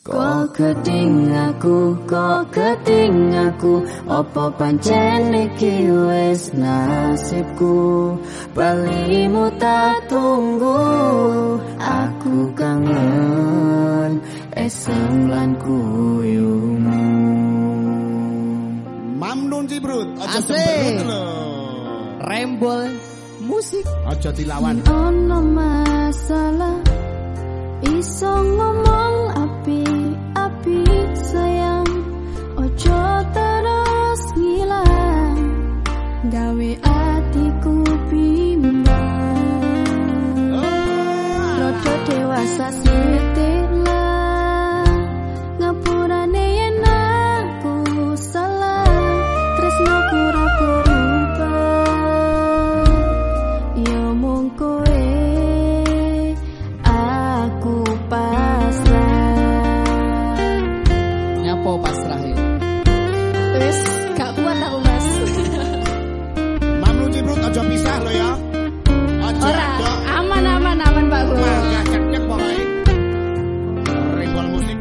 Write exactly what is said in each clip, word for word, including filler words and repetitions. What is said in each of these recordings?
Kok keting aku, kok keting aku, opo pancen iki wis nasibku. Balimu tak tunggu, aku kangen esem lan kuyumu. Mamnun Cibrut, aja cemberut lho. Rembol musik, aja dilawan. Ono masalah iso ngomong api-api sayang, ojo terus ngilang, gawe atiku bimbang. Rodo dewasa sithik lah, ngapurane yen aku salah, tresnoku ora berubah. Yo mung kowe aku pasrah. Nyapo pasrah ya? Wis gak kuat aku Mas. Mamnun Cibrut aja pisah lo ya. Aja Ora, aman aman aman Pak Bro. Enggak cek-cek pokoke. Rembol musik.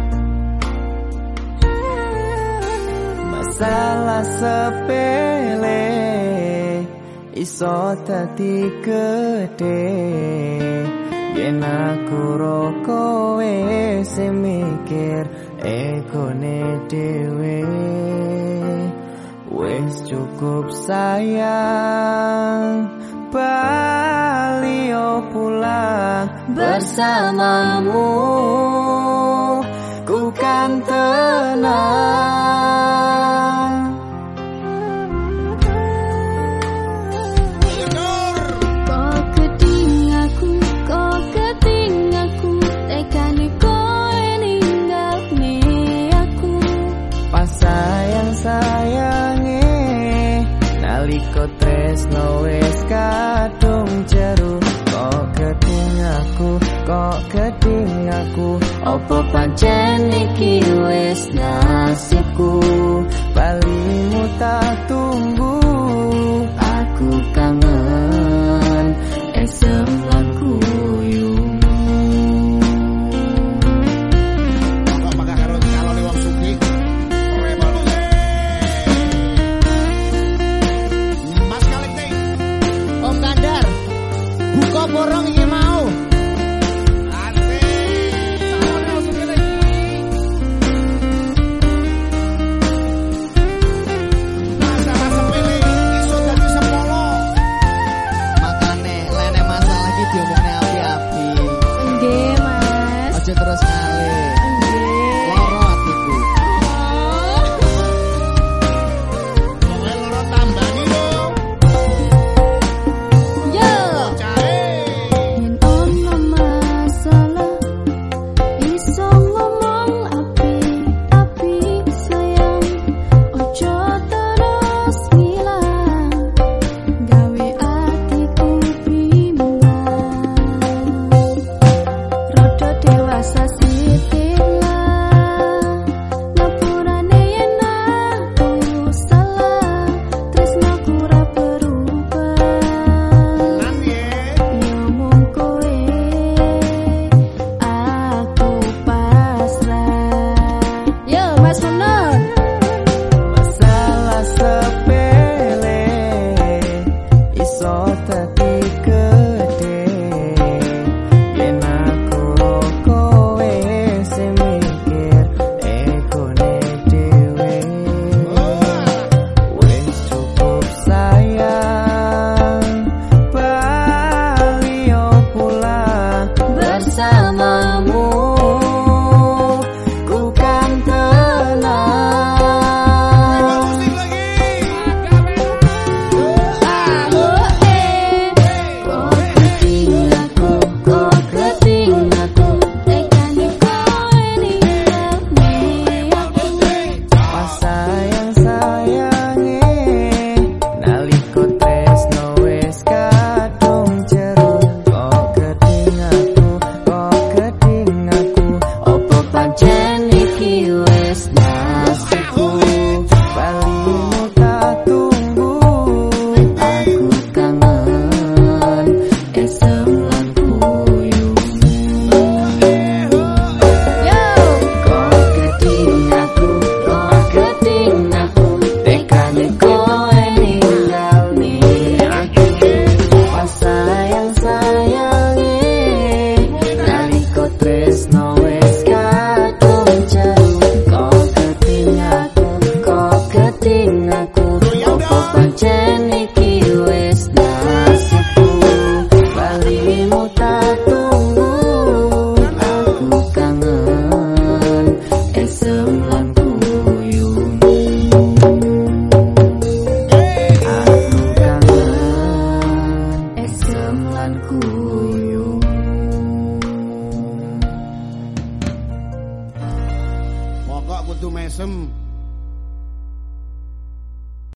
Masalah sepele iso dadi gede, yen aku ro kowe sing mikir egone dhewe. Wis cukup sayang, bali yo pulang bersamamu, ku kan tenang. Kok keting aku, kok keting aku, tekane kowe ninggalne aku. Pas sayang-sayange nalika tresno wis kadung jeru. Kok keting aku, kok keting aku, Opo pancen iki wis nasibku. balimu tak tunggu, Aku kangen esem lan kuyumu. Kok makan karo calon wong sugih. Rembol musik. Mas Kalekti. Om Kandar, buka borong iki mau. Nggih Mas. Aja terus ngalih. Nggih. Loro atiku. Pokoknya loro tambani lo. Yo. Cari. Yen ono masalah iso ngomong api-api sayang, ojo terus ngilang, gawe atiku bimbang. Rodo dewasa sithik lah, ngapurane yen aku salah, tresnoku ora berubah. Lan ye. Yo mung kowe aku pasrah. Yo Mas Munur. masalah sepele iso dadi gede, yen aku ro kowe sing mikir egone dhewe. Wis cukup sayang, bali yo pulang Bersamamu